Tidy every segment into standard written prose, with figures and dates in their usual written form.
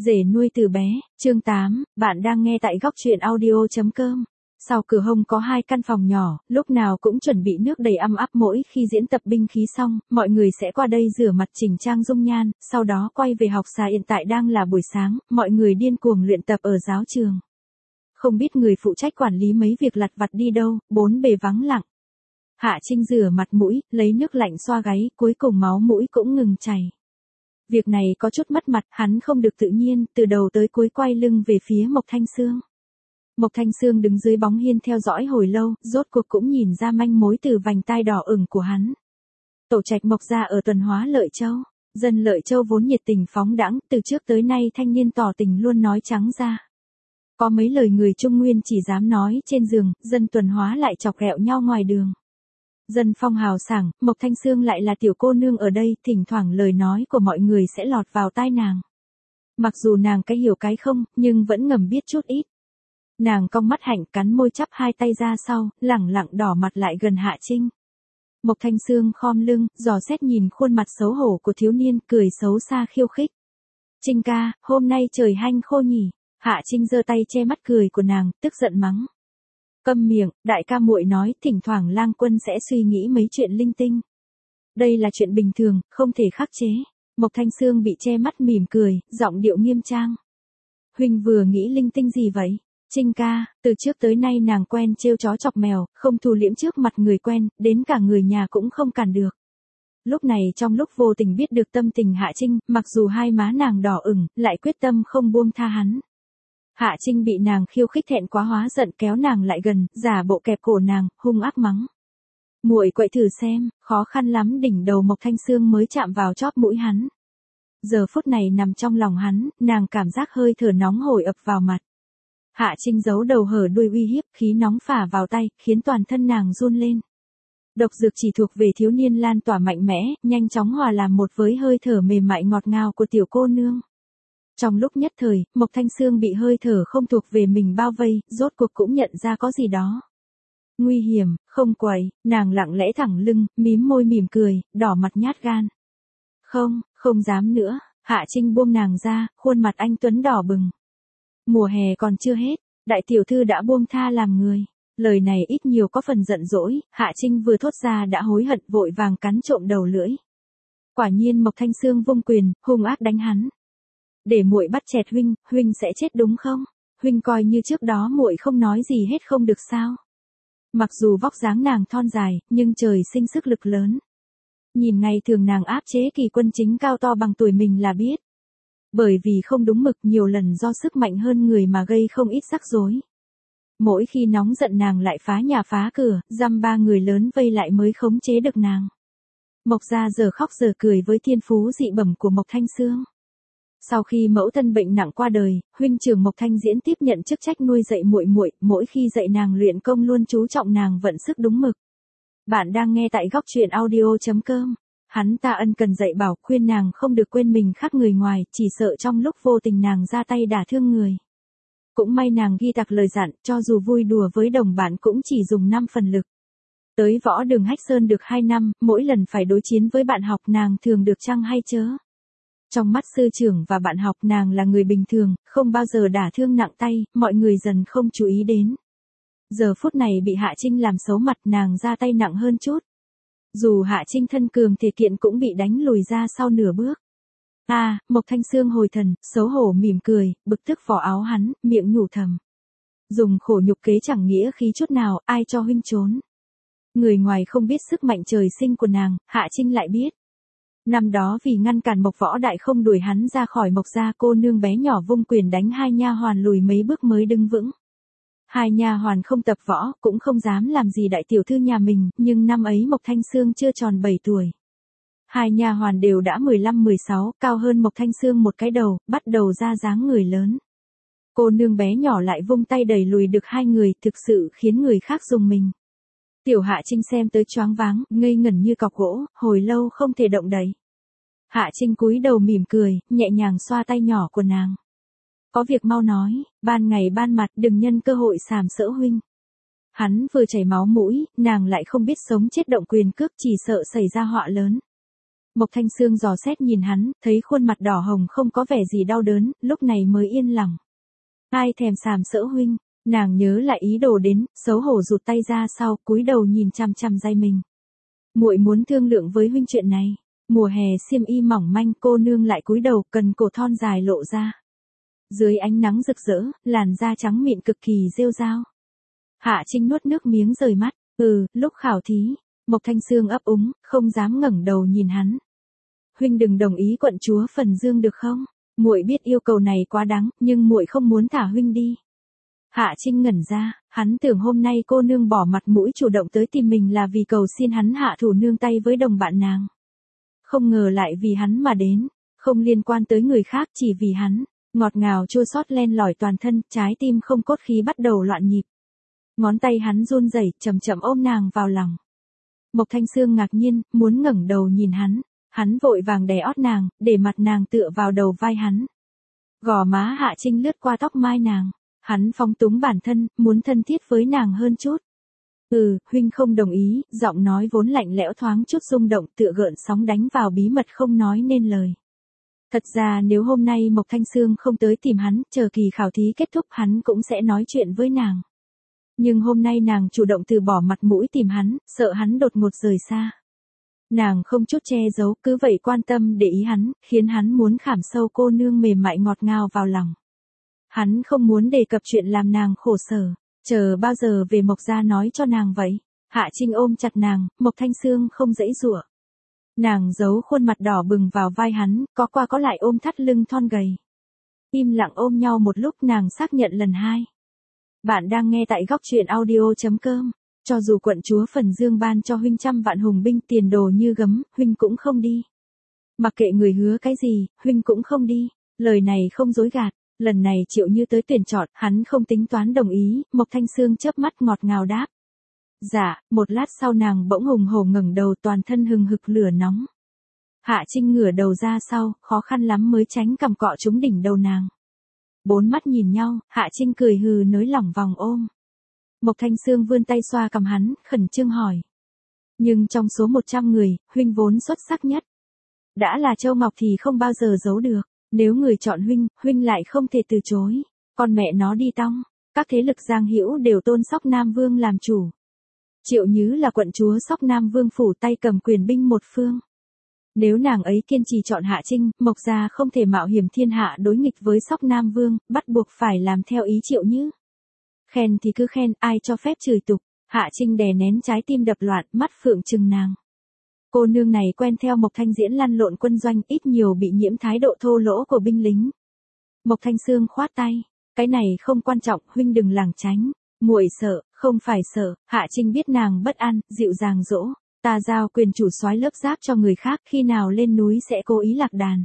Rể nuôi từ bé, chương 8, bạn đang nghe tại góc truyện audio.com. Sau cửa hông có 2 căn phòng nhỏ, lúc nào cũng chuẩn bị nước đầy ăm ắp, mỗi khi diễn tập binh khí xong, mọi người sẽ qua đây rửa mặt chỉnh trang dung nhan, sau đó quay về học xà. Hiện tại đang là buổi sáng, mọi người điên cuồng luyện tập ở giáo trường. Không biết người phụ trách quản lý mấy việc lặt vặt đi đâu, bốn bề vắng lặng. Hạ Trinh rửa mặt mũi, lấy nước lạnh xoa gáy, cuối cùng máu mũi cũng ngừng chảy. Việc này có chút mất mặt, hắn không được tự nhiên, từ đầu tới cuối quay lưng về phía Mộc Thanh Sương. Mộc Thanh Sương đứng dưới bóng hiên theo dõi hồi lâu, rốt cuộc cũng nhìn ra manh mối từ vành tai đỏ ửng của hắn. Tổ trạch Mộc gia ở Tuần Hóa Lợi Châu. Dân Lợi Châu vốn nhiệt tình phóng đãng, từ trước tới nay thanh niên tỏ tình luôn nói trắng ra. Có mấy lời người Trung Nguyên chỉ dám nói trên giường, dân Tuần Hóa lại chọc ghẹo nhau ngoài đường. Dân phong hào sảng, Mộc Thanh Sương lại là tiểu cô nương ở đây, thỉnh thoảng lời nói của mọi người sẽ lọt vào tai nàng. Mặc dù nàng cái hiểu cái không, nhưng vẫn ngầm biết chút ít. Nàng cong mắt hạnh, cắn môi, chắp hai tay ra sau, lẳng lặng đỏ mặt lại gần Hạ Trinh. Mộc Thanh Sương khom lưng, dò xét nhìn khuôn mặt xấu hổ của thiếu niên, cười xấu xa khiêu khích. Trinh ca, hôm nay trời hanh khô nhỉ? Hạ Trinh giơ tay che mắt cười của nàng, tức giận mắng. Câm miệng, đại ca muội nói, thỉnh thoảng Lang Quân sẽ suy nghĩ mấy chuyện linh tinh. Đây là chuyện bình thường, không thể khắc chế. Mộc Thanh Sương bị che mắt mỉm cười, giọng điệu nghiêm trang. Huynh vừa nghĩ linh tinh gì vậy? Trinh ca, từ trước tới nay nàng quen trêu chó chọc mèo, không thu liễm trước mặt người quen, đến cả người nhà cũng không cản được. Lúc này trong lúc vô tình biết được tâm tình Hạ Trinh, mặc dù hai má nàng đỏ ửng, lại quyết tâm không buông tha hắn. Hạ Trinh bị nàng khiêu khích thẹn quá hóa giận, kéo nàng lại gần, giả bộ kẹp cổ nàng, hung ác mắng. Muội quậy thử xem, khó khăn lắm đỉnh đầu Mộc Thanh Sương mới chạm vào chóp mũi hắn. Giờ phút này nằm trong lòng hắn, nàng cảm giác hơi thở nóng hổi ập vào mặt. Hạ Trinh giấu đầu hở đuôi uy hiếp, khí nóng phả vào tay, khiến toàn thân nàng run lên. Độc dược chỉ thuộc về thiếu niên lan tỏa mạnh mẽ, nhanh chóng hòa làm một với hơi thở mềm mại ngọt ngào của tiểu cô nương. Trong lúc nhất thời, Mộc Thanh Sương bị hơi thở không thuộc về mình bao vây, rốt cuộc cũng nhận ra có gì đó nguy hiểm, không quậy, nàng lặng lẽ thẳng lưng, mím môi mỉm cười, đỏ mặt nhát gan. Không dám nữa. Hạ Trinh buông nàng ra, khuôn mặt anh tuấn đỏ bừng. Mùa hè còn chưa hết, đại tiểu thư đã buông tha làm người. Lời này ít nhiều có phần giận dỗi, Hạ Trinh vừa thốt ra đã hối hận, vội vàng cắn trộm đầu lưỡi. Quả nhiên Mộc Thanh Sương vung quyền, hung ác đánh hắn. Để muội bắt chẹt huynh sẽ chết đúng không? Huynh coi như trước đó muội không nói gì hết không được sao? Mặc dù vóc dáng nàng thon dài, nhưng trời sinh sức lực lớn. Nhìn ngày thường nàng áp chế kỳ quân chính cao to bằng tuổi mình là biết. Bởi vì không đúng mực, nhiều lần do sức mạnh hơn người mà gây không ít rắc rối. Mỗi khi nóng giận nàng lại phá nhà phá cửa, dăm ba người lớn vây lại mới khống chế được nàng. Mộc gia giờ khóc giờ cười với thiên phú dị bẩm của Mộc Thanh Sương. Sau khi mẫu thân bệnh nặng qua đời, huynh trưởng Mộc Thanh Diễn tiếp nhận chức trách nuôi dạy muội, mỗi khi dạy nàng luyện công luôn chú trọng nàng vận sức đúng mực. Bạn đang nghe tại góc truyện audio.com. Hắn ta ân cần dạy bảo, khuyên nàng không được quên mình khác người ngoài, chỉ sợ trong lúc vô tình nàng ra tay đả thương người. Cũng may nàng ghi tạc lời dặn, cho dù vui đùa với đồng bạn cũng chỉ dùng 5 phần lực. Tới võ đường Hách Sơn được 2 năm, mỗi lần phải đối chiến với bạn học nàng thường được chăng hay chớ. Trong mắt sư trưởng và bạn học nàng là người bình thường, không bao giờ đả thương nặng tay, mọi người dần không chú ý đến. Giờ phút này bị Hạ Trinh làm xấu mặt, nàng ra tay nặng hơn chút. Dù Hạ Trinh thân cường thể kiện cũng bị đánh lùi ra sau nửa bước. Mộc Thanh Sương hồi thần, xấu hổ mỉm cười, bực tức vỏ áo hắn, miệng nhủ thầm. Dùng khổ nhục kế chẳng nghĩa khí chút nào, ai cho huynh trốn. Người ngoài không biết sức mạnh trời sinh của nàng, Hạ Trinh lại biết. Năm đó vì ngăn cản Mộc Võ Đại không đuổi hắn ra khỏi Mộc gia, cô nương bé nhỏ vung quyền đánh hai nha hoàn lùi mấy bước mới đứng vững. Hai nha hoàn không tập võ, cũng không dám làm gì đại tiểu thư nhà mình, nhưng năm ấy Mộc Thanh Sương chưa tròn 7 tuổi. Hai nha hoàn đều đã 15-16, cao hơn Mộc Thanh Sương một cái đầu, bắt đầu ra dáng người lớn. Cô nương bé nhỏ lại vung tay đẩy lùi được hai người, thực sự khiến người khác rùng mình. Tiểu Hạ Trinh xem tới choáng váng, ngây ngẩn như cọc gỗ, hồi lâu không thể động đậy. Hạ Trinh cúi đầu mỉm cười, nhẹ nhàng xoa tay nhỏ của nàng. Có việc mau nói, ban ngày ban mặt đừng nhân cơ hội sàm sỡ huynh. Hắn vừa chảy máu mũi, nàng lại không biết sống chết động quyền cước, chỉ sợ xảy ra họa lớn. Mộc Thanh Sương dò xét nhìn hắn, thấy khuôn mặt đỏ hồng không có vẻ gì đau đớn, lúc này mới yên lòng. Ai thèm sàm sỡ huynh, nàng nhớ lại ý đồ đến, xấu hổ rụt tay ra sau, cúi đầu nhìn chằm chằm dây mình. Muội muốn thương lượng với huynh chuyện này. Mùa hè xiêm y mỏng manh, cô nương lại cúi đầu, cần cổ thon dài lộ ra. Dưới ánh nắng rực rỡ, làn da trắng mịn cực kỳ rêu rao. Hạ Trinh nuốt nước miếng rời mắt, lúc khảo thí, Mộc Thanh Sương ấp úng, không dám ngẩng đầu nhìn hắn. Huynh đừng đồng ý quận chúa Phần Dương được không? Muội biết yêu cầu này quá đáng, nhưng muội không muốn thả huynh đi. Hạ Trinh ngẩn ra, hắn tưởng hôm nay cô nương bỏ mặt mũi chủ động tới tìm mình là vì cầu xin hắn hạ thủ nương tay với đồng bạn nàng. Không ngờ lại vì hắn mà đến, không liên quan tới người khác, chỉ vì hắn. Ngọt ngào chua xót len lỏi toàn thân, trái tim không cốt khí bắt đầu loạn nhịp. Ngón tay hắn run rẩy, chậm chậm ôm nàng vào lòng. Mộc Thanh Sương ngạc nhiên, muốn ngẩng đầu nhìn hắn. Hắn vội vàng đè ót nàng, để mặt nàng tựa vào đầu vai hắn. Gò má Hạ Trinh lướt qua tóc mai nàng. Hắn phóng túng bản thân, muốn thân thiết với nàng hơn chút. Huynh không đồng ý, giọng nói vốn lạnh lẽo thoáng chút rung động, tựa gợn sóng đánh vào bí mật không nói nên lời. Thật ra nếu hôm nay Mộc Thanh Sương không tới tìm hắn, chờ kỳ khảo thí kết thúc hắn cũng sẽ nói chuyện với nàng. Nhưng hôm nay nàng chủ động từ bỏ mặt mũi tìm hắn, sợ hắn đột ngột rời xa. Nàng không chút che giấu, cứ vậy quan tâm để ý hắn, khiến hắn muốn khảm sâu cô nương mềm mại ngọt ngào vào lòng. Hắn không muốn đề cập chuyện làm nàng khổ sở, chờ bao giờ về Mộc gia nói cho nàng vậy. Hạ Trinh ôm chặt nàng, Mộc Thanh Sương không dãy giụa. Nàng giấu khuôn mặt đỏ bừng vào vai hắn, có qua có lại ôm thắt lưng thon gầy. Im lặng ôm nhau một lúc, nàng xác nhận lần hai. Bạn đang nghe tại góc truyện audio.com. Cho dù quận chúa Phần Dương ban cho huynh 100 vạn hùng binh tiền đồ như gấm, huynh cũng không đi. Mặc kệ người hứa cái gì, huynh cũng không đi. Lời này không dối gạt. Lần này Triệu Như tới tuyển chọn, hắn không tính toán đồng ý, Mộc Thanh Sương chớp mắt ngọt ngào đáp. Dạ, một lát sau nàng bỗng hùng hổ ngẩng đầu, toàn thân hừng hực lửa nóng. Hạ Trinh ngửa đầu ra sau, khó khăn lắm mới tránh cằm cọ trúng đỉnh đầu nàng. Bốn mắt nhìn nhau, Hạ Trinh cười hừ nới lỏng vòng ôm. Mộc Thanh Sương vươn tay xoa cằm hắn, khẩn trương hỏi. Nhưng trong số 100 người, huynh vốn xuất sắc nhất. Đã là Châu Ngọc thì không bao giờ giấu được. Nếu người chọn huynh, huynh lại không thể từ chối. Con mẹ nó đi tong. Các thế lực Giang Hữu đều tôn Sóc Nam Vương làm chủ. Triệu Nhứ là quận chúa Sóc Nam Vương phủ, tay cầm quyền binh một phương. Nếu nàng ấy kiên trì chọn Hạ Trinh, Mộc gia không thể mạo hiểm thiên hạ đối nghịch với Sóc Nam Vương, bắt buộc phải làm theo ý Triệu Nhứ. Khen thì cứ khen, ai cho phép chửi tục. Hạ Trinh đè nén trái tim đập loạn, mắt phượng trừng nàng. Cô nương này quen theo Mộc Thanh Diễn lăn lộn quân doanh, ít nhiều bị nhiễm thái độ thô lỗ của binh lính. Mộc Thanh Sương khoát tay, cái này không quan trọng, huynh đừng lảng tránh. Muội sợ, không phải sợ. Hạ Trinh biết nàng bất an, dịu dàng dỗ. Ta giao quyền chủ soái lớp giáp cho người khác, khi nào lên núi sẽ cố ý lạc đàn.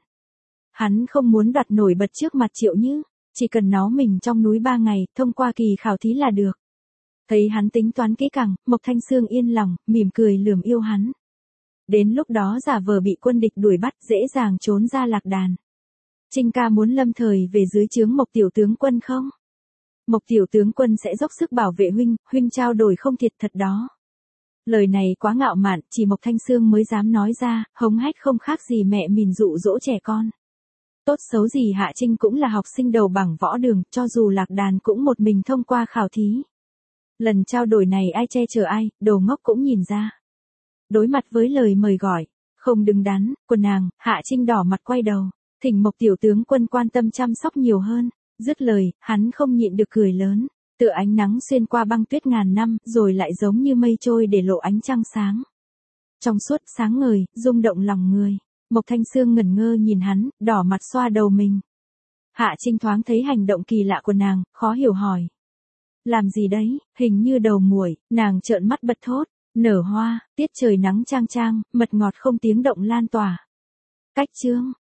Hắn không muốn đoạt nổi bật trước mặt Triệu Như, chỉ cần nó mình trong núi 3 ngày, thông qua kỳ khảo thí là được. Thấy hắn tính toán kỹ càng, Mộc Thanh Sương yên lòng, mỉm cười lườm yêu hắn. Đến lúc đó giả vờ bị quân địch đuổi bắt, dễ dàng trốn ra lạc đàn. Trinh ca muốn lâm thời về dưới trướng Mộc tiểu tướng quân không? Mộc tiểu tướng quân sẽ dốc sức bảo vệ huynh, huynh trao đổi không thiệt thật đó. Lời này quá ngạo mạn, chỉ Mộc Thanh Sương mới dám nói ra, hống hách không khác gì mẹ mình dụ dỗ trẻ con. Tốt xấu gì Hạ Trinh cũng là học sinh đầu bảng võ đường, cho dù lạc đàn cũng một mình thông qua khảo thí. Lần trao đổi này ai che chở ai, đồ ngốc cũng nhìn ra. Đối mặt với lời mời gọi, không đứng đắn, của nàng, Hạ Trinh đỏ mặt quay đầu, thỉnh Mộc tiểu tướng quân quan tâm chăm sóc nhiều hơn. Dứt lời, hắn không nhịn được cười lớn, tựa ánh nắng xuyên qua băng tuyết ngàn năm, rồi lại giống như mây trôi để lộ ánh trăng sáng. Trong suốt sáng ngời, rung động lòng người. Mộc Thanh Sương ngẩn ngơ nhìn hắn, đỏ mặt xoa đầu mình. Hạ Trinh thoáng thấy hành động kỳ lạ của nàng, khó hiểu hỏi. Làm gì đấy, hình như đầu muội. Nàng trợn mắt bật thốt. Nở hoa, tiết trời nắng chang chang, mật ngọt không tiếng động lan tỏa. Cách chương.